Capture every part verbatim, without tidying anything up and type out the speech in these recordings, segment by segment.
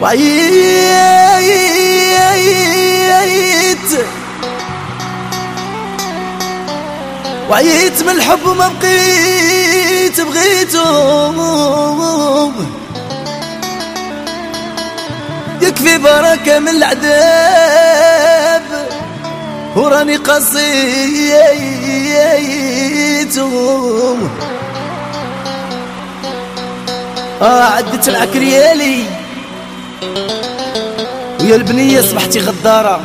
وعيت وعيت من الحب وما بقيت بغيته، يكفي بركة من العذاب وراني قصيته. اه عدت معاك ريالي ويا البنية صبحتي غدارة،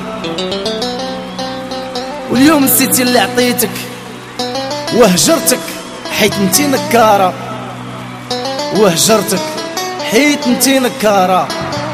واليوم نسيتي اللي عطيتك وهجرتك حيت انتي نكارة، وهجرتك حيت انتي نكارة.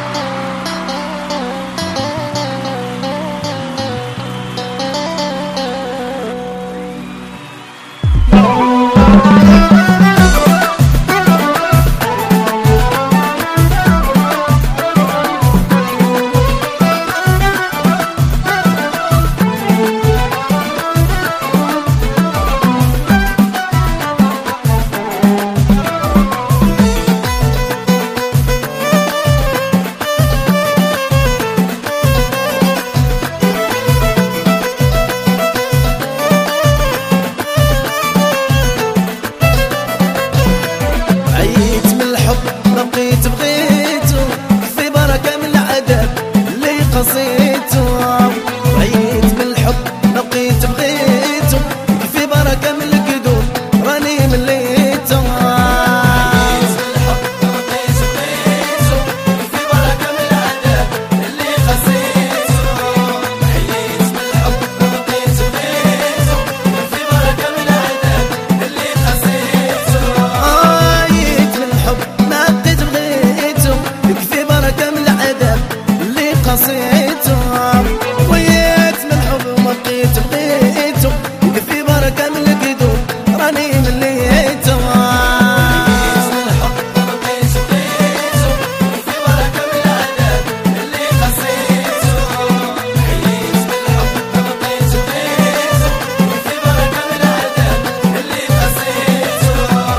بقيت بغيته في بركة من العذاب اللي قصيته، وعيت من الحب بقيت بغيته في بركة من الكذوب راني مليته. وعيت من الحب بقيت بغيته في بركة من العذاب اللي قصيته، وعيت من الحب بقيت بغيته في بركة من العذاب اللي قصيته. وعيت من الحب قصيته، ويات من الحب وما بقيت بغيته وفي بركة من الكذوب راني مليته. وعيت من الحب وما بقيت بغيته وفي بركة من العذاب اللي قصيته، وعيت من الحب وما بقيت بغيته وفي بركة من العذاب اللي قصيته.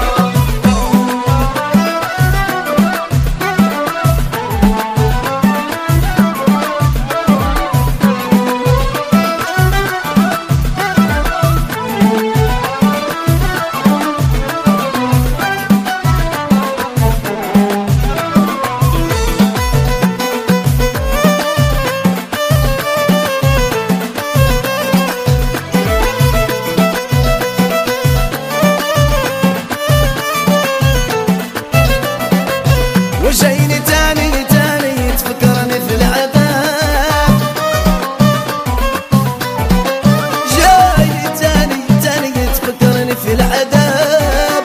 وجايني تاني تاني تفكرني في العذاب، جايني تاني تاني تفكرني في العذاب،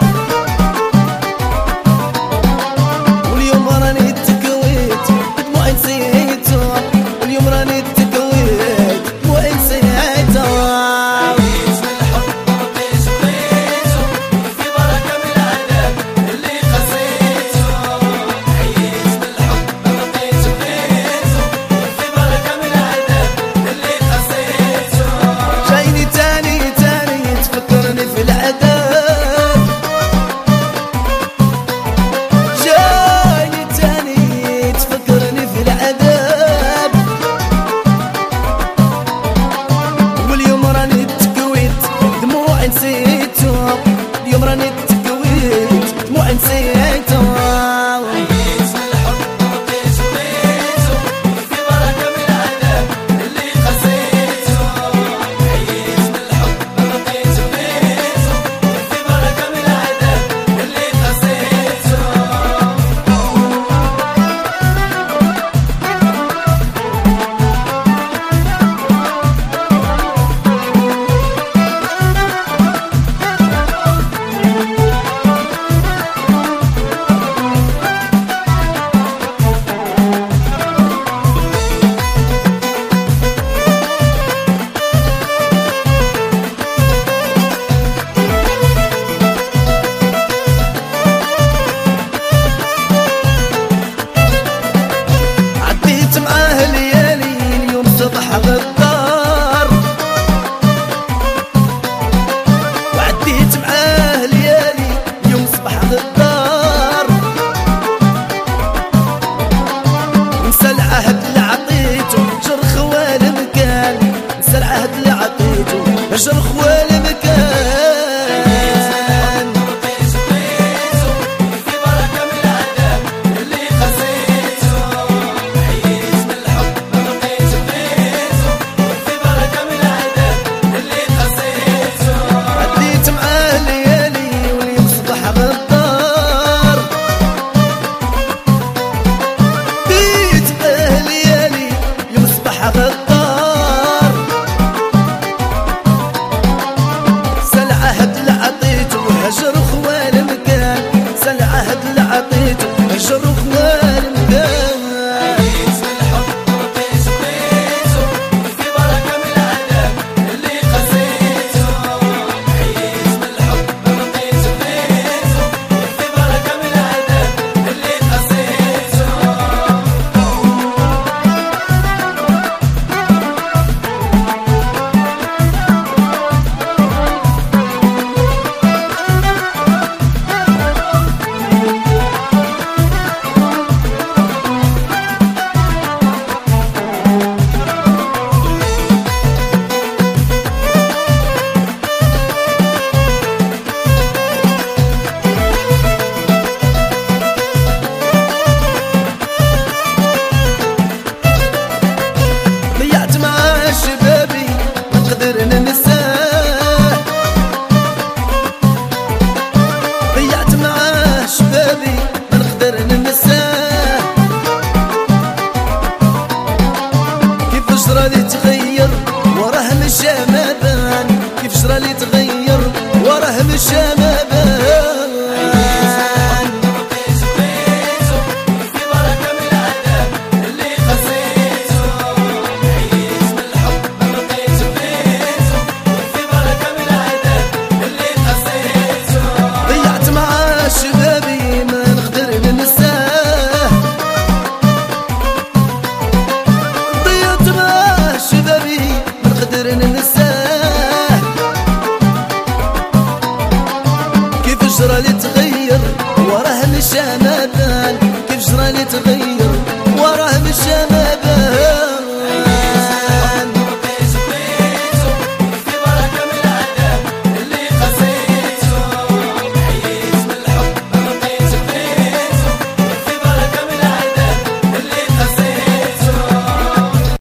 واليوم راني تكويت بدموعي نسيته، واليوم راني تكويت بدموعي نسيته. وعيت من الحب بقيت بغيته في بركة من العذاب اللي قصيته، جايني تاني تاني تفكرني في العذاب، جايني تاني تفكرني في العذاب، واليوم راني تكويت دموعي نسيته، اليوم راني تكويت دموعي نسيته. وعيت من الحب بقيت بغيته في بركة من العذاب اللي قصيته، وعيت من الحب بقيت بغيته في بركة من العذاب اللي قصيته. عديت معاه ليالي اليوم صبح غدار، وعديت معاه ليالي اليوم صبح غدار، هجر خوال مكان تغير وراه مشى ما بان كيف جرى لي تغير وراه مشى ما بان في بركة من العذاب اللي خسيته عيش من الحب ما بقيت بيته في بركة من العذاب اللي خسيته ضيعت مع شبابي ما نقدر ننساه ضيعت مع شبابي ما نقدر ننساه كيف جرى لي تغير وراه مشى ما بان كيف جرى لي تغير